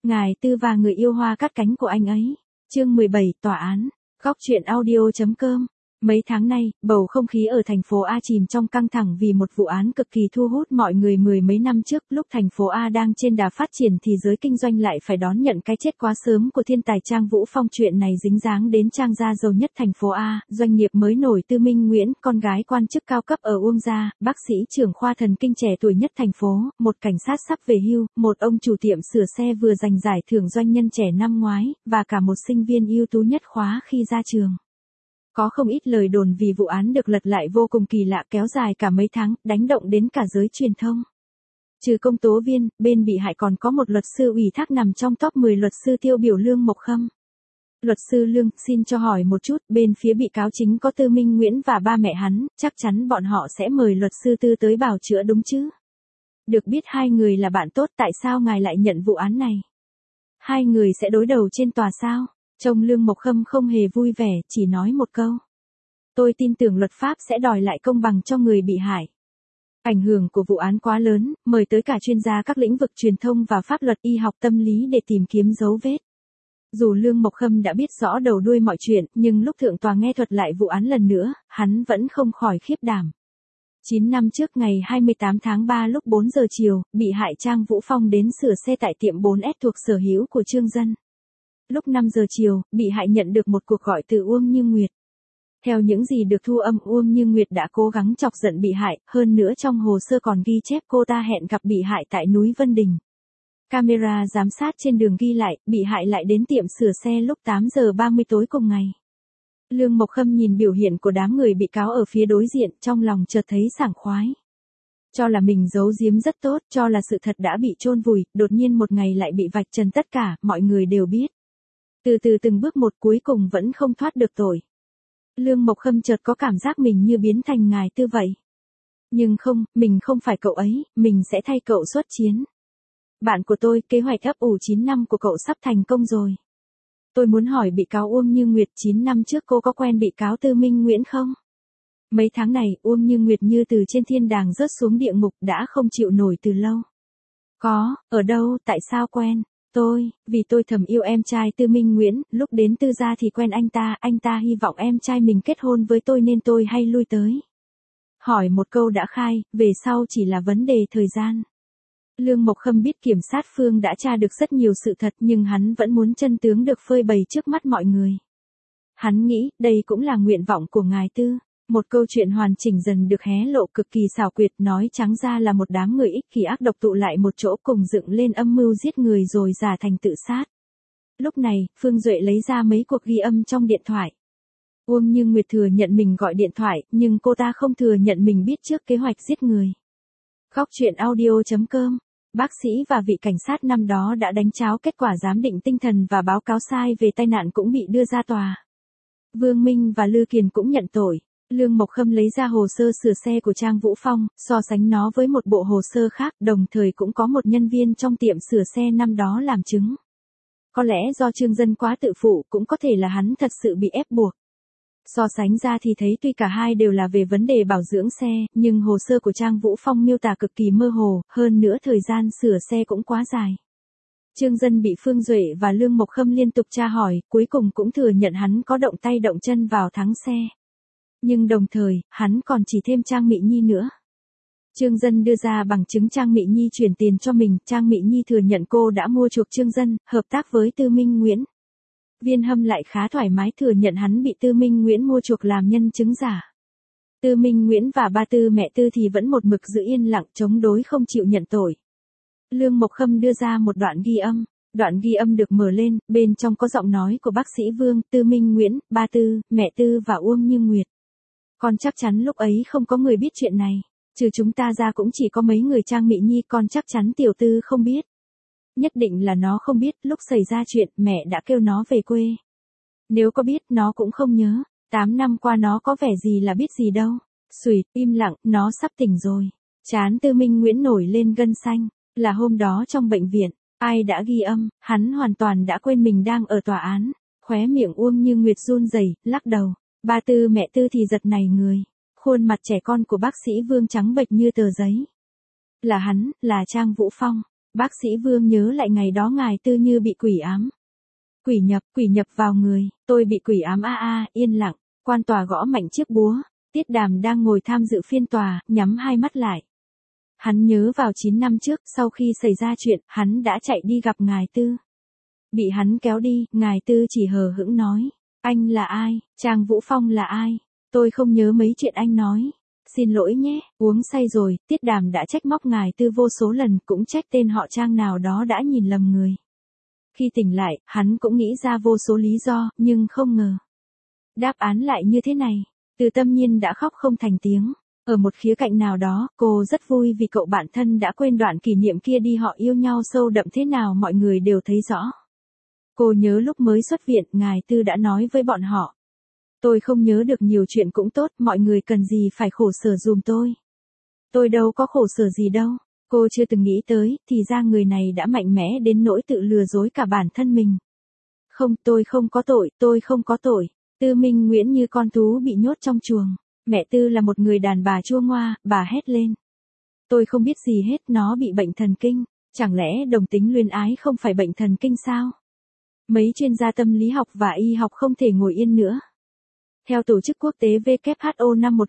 Ngài Tư và người yêu hoa cắt cánh của anh ấy. Chương 17, tòa án. Góc truyện audio.com. Mấy tháng nay, bầu không khí ở thành phố A chìm trong căng thẳng vì một vụ án cực kỳ thu hút mọi người. Mười mấy năm trước, lúc thành phố A đang trên đà phát triển thì giới kinh doanh lại phải đón nhận cái chết quá sớm của thiên tài Trang Vũ Phong. Chuyện này dính dáng đến Trang gia giàu nhất thành phố A, doanh nghiệp mới nổi Tư Minh Nguyễn, con gái quan chức cao cấp ở Uông gia, bác sĩ trưởng khoa thần kinh trẻ tuổi nhất thành phố, một cảnh sát sắp về hưu, một ông chủ tiệm sửa xe vừa giành giải thưởng doanh nhân trẻ năm ngoái, và cả một sinh viên ưu tú nhất khóa khi ra trường. Có không ít lời đồn vì vụ án được lật lại vô cùng kỳ lạ, kéo dài cả mấy tháng, đánh động đến cả giới truyền thông. Trừ công tố viên, bên bị hại còn có một luật sư ủy thác nằm trong top 10 luật sư tiêu biểu Lương Mộc Khâm. Luật sư Lương, xin cho hỏi một chút, bên phía bị cáo chính có Tư Minh Nguyễn và ba mẹ hắn, chắc chắn bọn họ sẽ mời luật sư Tư tới bào chữa đúng chứ? Được biết hai người là bạn tốt, tại sao ngài lại nhận vụ án này? Hai người sẽ đối đầu trên tòa sao? Trông Lương Mộc Khâm không hề vui vẻ, chỉ nói một câu. Tôi tin tưởng luật pháp sẽ đòi lại công bằng cho người bị hại. Ảnh hưởng của vụ án quá lớn, mời tới cả chuyên gia các lĩnh vực truyền thông và pháp luật, y học, tâm lý để tìm kiếm dấu vết. Dù Lương Mộc Khâm đã biết rõ đầu đuôi mọi chuyện, nhưng lúc thượng tòa nghe thuật lại vụ án lần nữa, hắn vẫn không khỏi khiếp đảm. 9 năm trước ngày 28 tháng 3 lúc 4 giờ chiều, bị hại Trang Vũ Phong đến sửa xe tại tiệm 4S thuộc sở hữu của Trương Dân. Lúc 5 giờ chiều, bị hại nhận được một cuộc gọi từ Uông Như Nguyệt. Theo những gì được thu âm, Uông Như Nguyệt đã cố gắng chọc giận bị hại, hơn nữa trong hồ sơ còn ghi chép cô ta hẹn gặp bị hại tại núi Vân Đình. Camera giám sát trên đường ghi lại, bị hại lại đến tiệm sửa xe lúc 8 giờ 30 tối cùng ngày. Lương Mộc Khâm nhìn biểu hiện của đám người bị cáo ở phía đối diện, trong lòng chợt thấy sảng khoái. Cho là mình giấu giếm rất tốt, cho là sự thật đã bị chôn vùi, đột nhiên một ngày lại bị vạch trần tất cả, mọi người đều biết. Từ từ từng bước một, cuối cùng vẫn không thoát được tội. Lương Mộc Khâm chợt có cảm giác mình như biến thành ngài Tư vậy. Nhưng không, mình không phải cậu ấy, mình sẽ thay cậu xuất chiến. Bạn của tôi, kế hoạch ấp ủ 9 năm của cậu sắp thành công rồi. Tôi muốn hỏi bị cáo Uông Như Nguyệt, 9 năm trước cô có quen bị cáo Tư Minh Nguyễn không? Mấy tháng này, Uông Như Nguyệt như từ trên thiên đàng rớt xuống địa ngục, đã không chịu nổi từ lâu. Có, ở đâu, tại sao quen? Vì tôi thầm yêu em trai Tư Minh Nguyễn, lúc đến Tư gia thì quen anh ta hy vọng em trai mình kết hôn với tôi nên tôi hay lui tới. Hỏi một câu đã khai, về sau chỉ là vấn đề thời gian. Lương Mộc Khâm biết kiểm sát Phương đã tra được rất nhiều sự thật nhưng hắn vẫn muốn chân tướng được phơi bày trước mắt mọi người. Hắn nghĩ, đây cũng là nguyện vọng của ngài Tư. Một câu chuyện hoàn chỉnh dần được hé lộ, cực kỳ xảo quyệt, nói trắng ra là một đám người ích kỷ ác độc tụ lại một chỗ cùng dựng lên âm mưu giết người rồi giả thành tự sát. Lúc này, Phương Duệ lấy ra mấy cuộc ghi âm trong điện thoại. Uông Như Nguyệt thừa nhận mình gọi điện thoại, nhưng cô ta không thừa nhận mình biết trước kế hoạch giết người. Góc truyện audio.com. Bác sĩ và vị cảnh sát năm đó đã đánh tráo kết quả giám định tinh thần và báo cáo sai về tai nạn cũng bị đưa ra tòa. Vương Minh và Lư Kiền cũng nhận tội. Lương Mộc Khâm lấy ra hồ sơ sửa xe của Trang Vũ Phong, so sánh nó với một bộ hồ sơ khác, đồng thời cũng có một nhân viên trong tiệm sửa xe năm đó làm chứng. Có lẽ do Trương Dân quá tự phụ, cũng có thể là hắn thật sự bị ép buộc. So sánh ra thì thấy tuy cả hai đều là về vấn đề bảo dưỡng xe, nhưng hồ sơ của Trang Vũ Phong miêu tả cực kỳ mơ hồ, hơn nữa thời gian sửa xe cũng quá dài. Trương Dân bị Phương Duệ và Lương Mộc Khâm liên tục tra hỏi, cuối cùng cũng thừa nhận hắn có động tay động chân vào thắng xe. Nhưng đồng thời, hắn còn chỉ thêm Trang Mị Nhi nữa. Trương Dân đưa ra bằng chứng Trang Mị Nhi chuyển tiền cho mình, Trang Mị Nhi thừa nhận cô đã mua chuộc Trương Dân, hợp tác với Tư Minh Nguyễn. Viên Hâm lại khá thoải mái thừa nhận hắn bị Tư Minh Nguyễn mua chuộc làm nhân chứng giả. Tư Minh Nguyễn và ba Tư mẹ Tư thì vẫn một mực giữ yên lặng chống đối không chịu nhận tội. Lương Mộc Khâm đưa ra một đoạn ghi âm. Đoạn ghi âm được mở lên, bên trong có giọng nói của bác sĩ Vương, Tư Minh Nguyễn, ba Tư, mẹ Tư và Uông Như Nguyệt. Con chắc chắn lúc ấy không có người biết chuyện này. Trừ chúng ta ra cũng chỉ có mấy người Trang Mị Nhi, con chắc chắn tiểu Tư không biết. Nhất định là nó không biết, lúc xảy ra chuyện, mẹ đã kêu nó về quê. Nếu có biết, nó cũng không nhớ. 8 năm qua nó có vẻ gì là biết gì đâu. Xùi, im lặng, nó sắp tỉnh rồi. Trán Tư Minh Nguyễn nổi lên gân xanh. Là hôm đó trong bệnh viện, ai đã ghi âm, hắn hoàn toàn đã quên mình đang ở tòa án. Khóe miệng Uông Như Nguyệt run rẩy, lắc đầu. Ba Tư mẹ Tư thì giật nảy người. Khuôn mặt trẻ con của bác sĩ Vương trắng bệch như tờ giấy. Là hắn, là Trang Vũ Phong. Bác sĩ Vương nhớ lại ngày đó ngài Tư như bị quỷ ám. Quỷ nhập vào người, tôi bị quỷ ám yên lặng, quan tòa gõ mạnh chiếc búa, Tiết Đàm đang ngồi tham dự phiên tòa, nhắm hai mắt lại. Hắn nhớ vào 9 năm trước, sau khi xảy ra chuyện, hắn đã chạy đi gặp ngài Tư. Bị hắn kéo đi, ngài Tư chỉ hờ hững nói, anh là ai, Trang Vũ Phong là ai, tôi không nhớ mấy chuyện anh nói. Xin lỗi nhé, uống say rồi, Tiết Đàm đã trách móc ngài Tư vô số lần, cũng trách tên họ Trang nào đó đã nhìn lầm người. Khi tỉnh lại, hắn cũng nghĩ ra vô số lý do, nhưng không ngờ. Đáp án lại như thế này, Từ Tâm Nhiên đã khóc không thành tiếng. Ở một khía cạnh nào đó, cô rất vui vì cậu bạn thân đã quên đoạn kỷ niệm kia đi, họ yêu nhau sâu đậm thế nào mọi người đều thấy rõ. Cô nhớ lúc mới xuất viện, ngài Tư đã nói với bọn họ. Tôi không nhớ được nhiều chuyện cũng tốt, mọi người cần gì phải khổ sở dùm tôi. Tôi đâu có khổ sở gì đâu. Cô chưa từng nghĩ tới, thì ra người này đã mạnh mẽ đến nỗi tự lừa dối cả bản thân mình. Không, tôi không có tội, tôi không có tội. Tư Minh Nguyễn như con thú bị nhốt trong chuồng. Mẹ Tư là một người đàn bà chua ngoa, bà hét lên. Tôi không biết gì hết, nó bị bệnh thần kinh. Chẳng lẽ đồng tính luyến ái không phải bệnh thần kinh sao? Mấy chuyên gia tâm lý học và y học không thể ngồi yên nữa. Theo Tổ chức Quốc tế WHO năm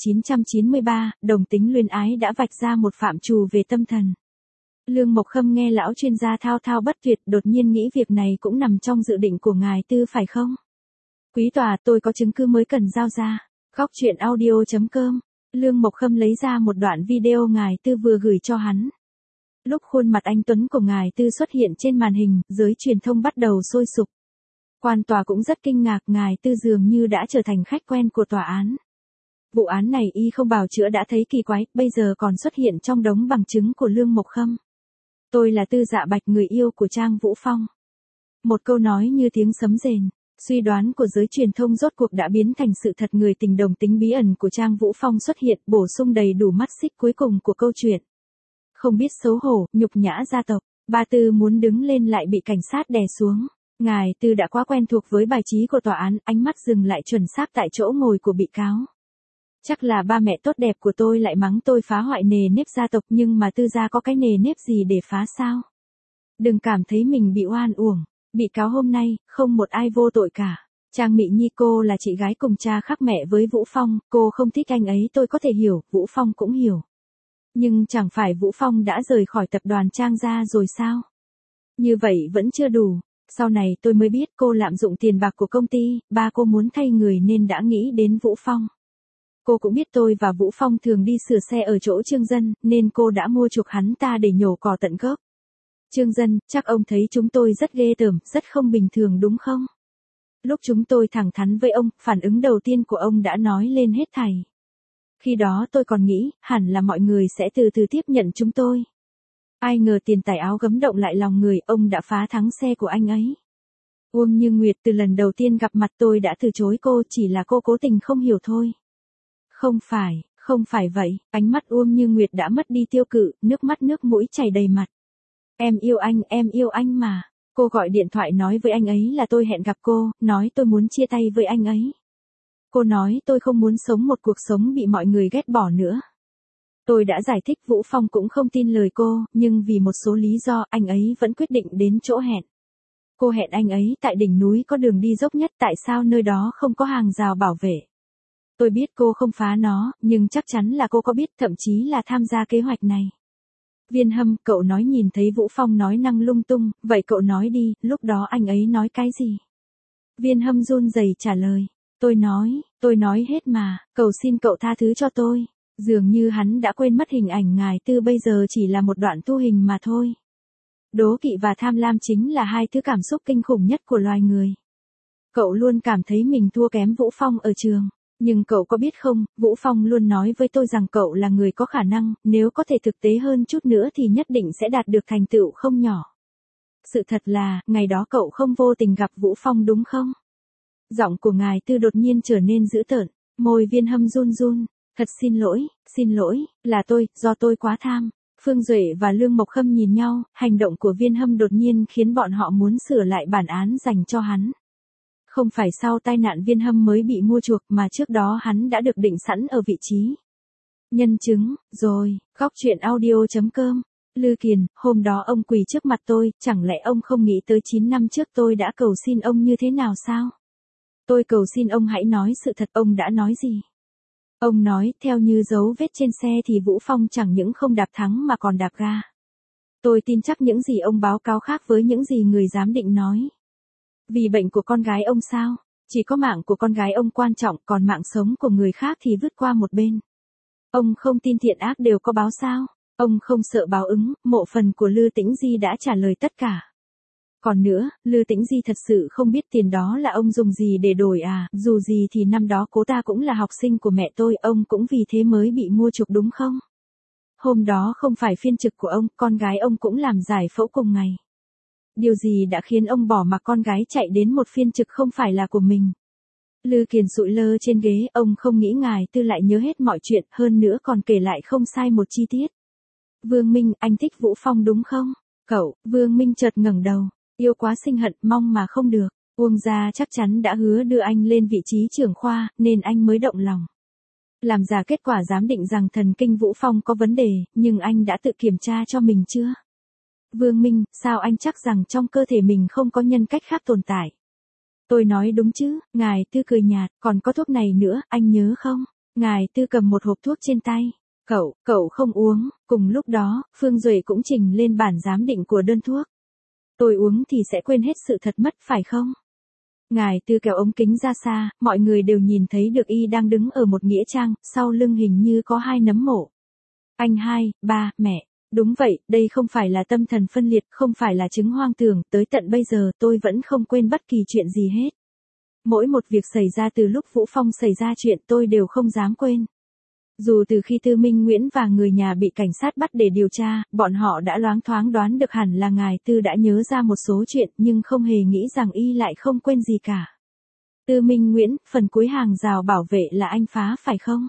1993, đồng tính luyến ái đã vạch ra một phạm trù về tâm thần. Lương Mộc Khâm nghe lão chuyên gia thao thao bất tuyệt, đột nhiên nghĩ việc này cũng nằm trong dự định của ngài Tư phải không? Quý tòa, tôi có chứng cứ mới cần giao ra. Góc truyện audio.com. Lương Mộc Khâm lấy ra một đoạn video ngài Tư vừa gửi cho hắn. Lúc khuôn mặt anh tuấn của ngài Tư xuất hiện trên màn hình, giới truyền thông bắt đầu sôi sục. Quan tòa cũng rất kinh ngạc, ngài Tư dường như đã trở thành khách quen của tòa án. Vụ án này y không bào chữa đã thấy kỳ quái, bây giờ còn xuất hiện trong đống bằng chứng của Lương Mộc Khâm. Tôi là Tư Dạ Bạch, người yêu của Trang Vũ Phong. Một câu nói như tiếng sấm rền. Suy đoán của giới truyền thông rốt cuộc đã biến thành sự thật, người tình đồng tính bí ẩn của Trang Vũ Phong xuất hiện, bổ sung đầy đủ mắt xích cuối cùng của câu chuyện. Không biết xấu hổ, nhục nhã gia tộc, bà Tư muốn đứng lên lại bị cảnh sát đè xuống. Ngài Tư đã quá quen thuộc với bài trí của tòa án, ánh mắt dừng lại chuẩn xác tại chỗ ngồi của bị cáo. Chắc là ba mẹ tốt đẹp của tôi lại mắng tôi phá hoại nề nếp gia tộc, nhưng mà Tư gia có cái nề nếp gì để phá sao? Đừng cảm thấy mình bị oan uổng. Bị cáo hôm nay, không một ai vô tội cả. Trang Mị Nhi, cô là chị gái cùng cha khác mẹ với Vũ Phong, cô không thích anh ấy tôi có thể hiểu, Vũ Phong cũng hiểu. Nhưng chẳng phải Vũ Phong đã rời khỏi tập đoàn Trang ra rồi sao? Như vậy vẫn chưa đủ. Sau này tôi mới biết cô lạm dụng tiền bạc của công ty, ba cô muốn thay người nên đã nghĩ đến Vũ Phong. Cô cũng biết tôi và Vũ Phong thường đi sửa xe ở chỗ Trương Dân, nên cô đã mua chuộc hắn ta để nhổ cỏ tận gốc. Trương Dân, chắc ông thấy chúng tôi rất ghê tởm, rất không bình thường đúng không? Lúc chúng tôi thẳng thắn với ông, phản ứng đầu tiên của ông đã nói lên hết thảy. Khi đó tôi còn nghĩ, hẳn là mọi người sẽ từ từ tiếp nhận chúng tôi. Ai ngờ tiền tài áo gấm động lại lòng người, ông đã phá thắng xe của anh ấy. Uông Như Nguyệt, từ lần đầu tiên gặp mặt tôi đã từ chối cô, chỉ là cô cố tình không hiểu thôi. Không phải vậy, ánh mắt Uông Như Nguyệt đã mất đi tiêu cự, nước mắt nước mũi chảy đầy mặt. Em yêu anh mà. Cô gọi điện thoại nói với anh ấy là tôi hẹn gặp cô, nói tôi muốn chia tay với anh ấy. Cô nói tôi không muốn sống một cuộc sống bị mọi người ghét bỏ nữa. Tôi đã giải thích, Vũ Phong cũng không tin lời cô, nhưng vì một số lý do anh ấy vẫn quyết định đến chỗ hẹn. Cô hẹn anh ấy tại đỉnh núi có đường đi dốc nhất, tại sao nơi đó không có hàng rào bảo vệ. Tôi biết cô không phá nó, nhưng chắc chắn là cô có biết, thậm chí là tham gia kế hoạch này. Viên Hâm, cậu nói nhìn thấy Vũ Phong nói năng lung tung, vậy cậu nói đi, lúc đó anh ấy nói cái gì? Viên Hâm run rẩy trả lời, tôi nói hết mà, cầu xin cậu tha thứ cho tôi. Dường như hắn đã quên mất hình ảnh ngài Tư bây giờ chỉ là một đoạn thu hình mà thôi. Đố kỵ và tham lam chính là hai thứ cảm xúc kinh khủng nhất của loài người. Cậu luôn cảm thấy mình thua kém Vũ Phong ở trường. Nhưng cậu có biết không, Vũ Phong luôn nói với tôi rằng cậu là người có khả năng, nếu có thể thực tế hơn chút nữa thì nhất định sẽ đạt được thành tựu không nhỏ. Sự thật là, ngày đó cậu không vô tình gặp Vũ Phong đúng không? Giọng của ngài Tư đột nhiên trở nên dữ tợn, môi Viên Hâm run run. Thật xin lỗi, là tôi, do tôi quá tham. Phương Duệ và Lương Mộc Khâm nhìn nhau, hành động của Viên Hâm đột nhiên khiến bọn họ muốn sửa lại bản án dành cho hắn. Không phải sau tai nạn Viên Hâm mới bị mua chuộc mà trước đó hắn đã được định sẵn ở vị trí. Nhân chứng, rồi, góc truyện audio.com Lư Kiền, hôm đó ông quỳ trước mặt tôi, chẳng lẽ ông không nghĩ tới 9 năm trước tôi đã cầu xin ông như thế nào sao? Tôi cầu xin ông hãy nói sự thật, ông đã nói gì? Ông nói, theo như dấu vết trên xe thì Vũ Phong chẳng những không đạp thắng mà còn đạp ga. Tôi tin chắc những gì ông báo cáo khác với những gì người giám định nói. Vì bệnh của con gái ông sao? Chỉ có mạng của con gái ông quan trọng, còn mạng sống của người khác thì vứt qua một bên. Ông không tin thiện ác đều có báo sao? Ông không sợ báo ứng, mộ phần của Lư Tĩnh Di đã trả lời tất cả. Còn nữa, Lư Tĩnh Di thật sự không biết tiền đó là ông dùng gì để đổi à, dù gì thì năm đó cô ta cũng là học sinh của mẹ tôi, ông cũng vì thế mới bị mua chuộc đúng không? Hôm đó không phải phiên trực của ông, con gái ông cũng làm giải phẫu cùng ngày. Điều gì đã khiến ông bỏ mặc con gái chạy đến một phiên trực không phải là của mình? Lư Kiền sụi lơ trên ghế, ông không nghĩ ngài Tư lại nhớ hết mọi chuyện, hơn nữa còn kể lại không sai một chi tiết. Vương Minh, anh thích Vũ Phong đúng không? Cậu, Vương Minh chợt ngẩng đầu, yêu quá sinh hận, mong mà không được. Uông gia chắc chắn đã hứa đưa anh lên vị trí trưởng khoa, nên anh mới động lòng. Làm giả kết quả giám định rằng thần kinh Vũ Phong có vấn đề, nhưng anh đã tự kiểm tra cho mình chưa? Vương Minh, sao anh chắc rằng trong cơ thể mình không có nhân cách khác tồn tại? Tôi nói đúng chứ, ngài Tư cười nhạt, còn có thuốc này nữa, anh nhớ không? Ngài Tư cầm một hộp thuốc trên tay. Cậu không uống, cùng lúc đó, Phương Duệ cũng trình lên bản giám định của đơn thuốc. Tôi uống thì sẽ quên hết sự thật mất phải không? Ngài Tư kéo ống kính ra xa, mọi người đều nhìn thấy được y đang đứng ở một nghĩa trang, sau lưng hình như có 2 nấm mộ. Anh hai, ba, mẹ. Đúng vậy, đây không phải là tâm thần phân liệt, không phải là chứng hoang tưởng, tới tận bây giờ tôi vẫn không quên bất kỳ chuyện gì hết. Mỗi một việc xảy ra từ lúc Vũ Phong xảy ra chuyện tôi đều không dám quên. Dù từ khi Tư Minh Nguyễn và người nhà bị cảnh sát bắt để điều tra, bọn họ đã loáng thoáng đoán được hẳn là ngài Tư đã nhớ ra một số chuyện nhưng không hề nghĩ rằng y lại không quên gì cả. Tư Minh Nguyễn, phần cuối hàng rào bảo vệ là anh phá phải không?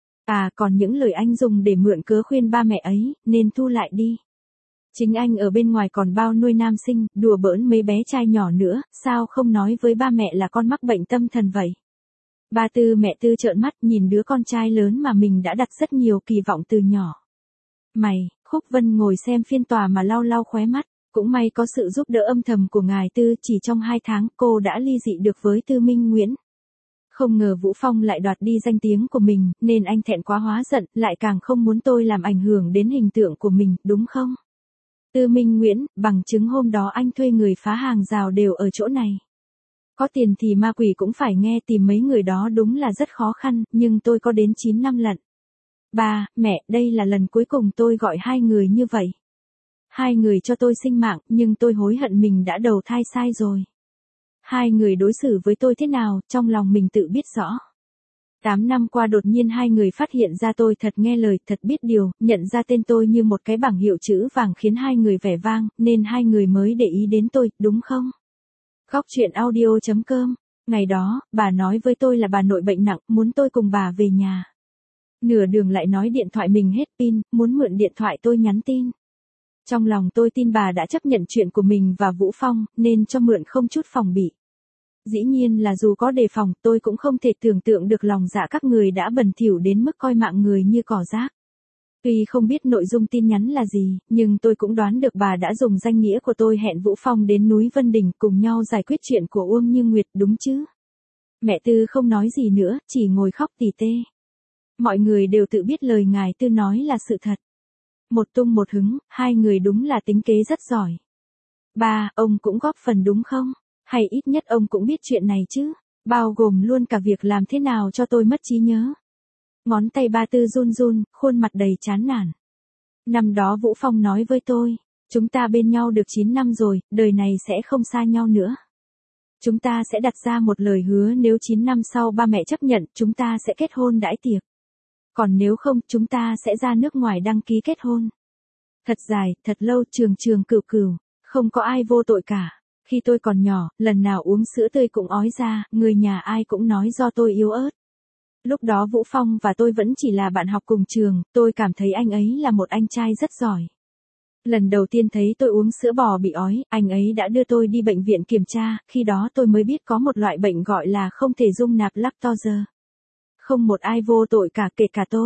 À, còn những lời anh dùng để mượn cớ khuyên ba mẹ ấy, nên thu lại đi. Chính anh ở bên ngoài còn bao nuôi nam sinh, đùa bỡn mấy bé trai nhỏ nữa, sao không nói với ba mẹ là con mắc bệnh tâm thần vậy? Ba Tư mẹ Tư trợn mắt nhìn đứa con trai lớn mà mình đã đặt rất nhiều kỳ vọng từ nhỏ. Khúc Vân ngồi xem phiên tòa mà lau lau khóe mắt, cũng may có sự giúp đỡ âm thầm của ngài Tư, chỉ trong 2 tháng cô đã ly dị được với Tư Minh Nguyễn. Không ngờ Vũ Phong lại đoạt đi danh tiếng của mình, nên anh thẹn quá hóa giận, lại càng không muốn tôi làm ảnh hưởng đến hình tượng của mình, đúng không? Tư Minh Nguyễn, bằng chứng hôm đó anh thuê người phá hàng rào đều ở chỗ này. Có tiền thì ma quỷ cũng phải nghe, tìm mấy người đó đúng là rất khó khăn, nhưng tôi có đến 9 năm lận. Ba, mẹ, đây là lần cuối cùng tôi gọi 2 người như vậy. 2 người cho tôi sinh mạng, nhưng tôi hối hận mình đã đầu thai sai rồi. 2 người đối xử với tôi thế nào, trong lòng mình tự biết rõ. 8 năm qua đột nhiên 2 người phát hiện ra tôi thật nghe lời, thật biết điều, nhận ra tên tôi như một cái bảng hiệu chữ vàng khiến 2 người vẻ vang, nên 2 người mới để ý đến tôi, đúng không? Góc chuyện audio.com. Ngày đó, bà nói với tôi là bà nội bệnh nặng, muốn tôi cùng bà về nhà. Nửa đường lại nói điện thoại mình hết pin, muốn mượn điện thoại tôi nhắn tin. Trong lòng tôi tin bà đã chấp nhận chuyện của mình và Vũ Phong, nên cho mượn không chút phòng bị. Dĩ nhiên là dù có đề phòng, tôi cũng không thể tưởng tượng được lòng dạ các người đã bẩn thỉu đến mức coi mạng người như cỏ rác. Tuy không biết nội dung tin nhắn là gì, nhưng tôi cũng đoán được bà đã dùng danh nghĩa của tôi hẹn Vũ Phong đến núi Vân Đình cùng nhau giải quyết chuyện của Uông Như Nguyệt, đúng chứ? Mẹ Tư không nói gì nữa, chỉ ngồi khóc tỉ tê. Mọi người đều tự biết lời ngài Tư nói là sự thật. Một tung một hứng, 2 người đúng là tính kế rất giỏi. Ba, ông cũng góp phần đúng không? Hay ít nhất ông cũng biết chuyện này chứ? Bao gồm luôn cả việc làm thế nào cho tôi mất trí nhớ. Ngón tay ba Tư run run, khuôn mặt đầy chán nản. Năm đó Vũ Phong nói với tôi, chúng ta bên nhau được 9 năm rồi, đời này sẽ không xa nhau nữa. Chúng ta sẽ đặt ra một lời hứa, nếu 9 năm sau ba mẹ chấp nhận, chúng ta sẽ kết hôn đãi tiệc. Còn nếu không, chúng ta sẽ ra nước ngoài đăng ký kết hôn. Thật dài, thật lâu, trường trường cửu cửu, không có ai vô tội cả. Khi tôi còn nhỏ, lần nào uống sữa tươi cũng ói ra, người nhà ai cũng nói do tôi yếu ớt. Lúc đó Vũ Phong và tôi vẫn chỉ là bạn học cùng trường, tôi cảm thấy anh ấy là một anh trai rất giỏi. Lần đầu tiên thấy tôi uống sữa bò bị ói, anh ấy đã đưa tôi đi bệnh viện kiểm tra, khi đó tôi mới biết có một loại bệnh gọi là không thể dung nạp lactose. Không một ai vô tội cả, kể cả tôi.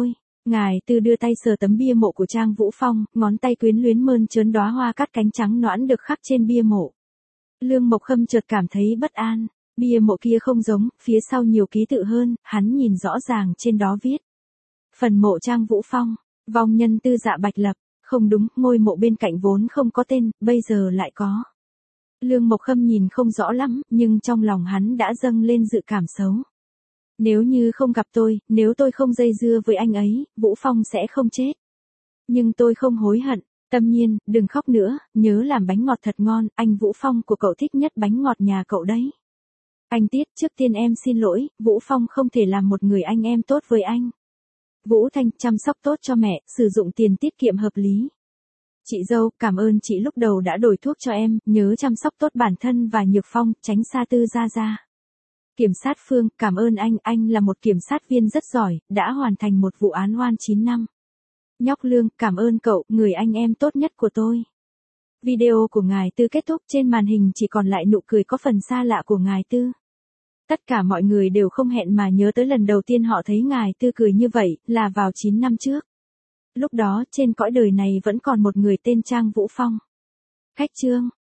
Ngài Tư đưa tay sờ tấm bia mộ của Trang Vũ Phong, ngón tay quyến luyến mơn trớn đóa hoa cát cánh trắng nõn được khắc trên bia mộ. Lương Mộc Khâm chợt cảm thấy bất an, bia mộ kia không giống, phía sau nhiều ký tự hơn, hắn nhìn rõ ràng trên đó viết. Phần mộ Trang Vũ Phong, vong nhân Tư Dạ Bạch Lập, không đúng, ngôi mộ bên cạnh vốn không có tên, bây giờ lại có. Lương Mộc Khâm nhìn không rõ lắm, nhưng trong lòng hắn đã dâng lên dự cảm xấu. Nếu như không gặp tôi, nếu tôi không dây dưa với anh ấy, Vũ Phong sẽ không chết. Nhưng tôi không hối hận, Tâm Nhiên, đừng khóc nữa, nhớ làm bánh ngọt thật ngon, anh Vũ Phong của cậu thích nhất bánh ngọt nhà cậu đấy. Anh Tiết, trước tiên em xin lỗi, Vũ Phong không thể làm một người anh em tốt với anh. Vũ Thanh, chăm sóc tốt cho mẹ, sử dụng tiền tiết kiệm hợp lý. Chị dâu, cảm ơn chị lúc đầu đã đổi thuốc cho em, nhớ chăm sóc tốt bản thân và Nhược Phong, tránh xa Tư Gia Gia. Kiểm sát Phương, cảm ơn anh là một kiểm sát viên rất giỏi, đã hoàn thành một vụ án oan 9 năm. Nhóc Lương, cảm ơn cậu, người anh em tốt nhất của tôi. Video của Ngài Tư kết thúc, trên màn hình chỉ còn lại nụ cười có phần xa lạ của Ngài Tư. Tất cả mọi người đều không hẹn mà nhớ tới lần đầu tiên họ thấy Ngài Tư cười như vậy, là vào 9 năm trước. Lúc đó, trên cõi đời này vẫn còn một người tên Trang Vũ Phong. Khách chương.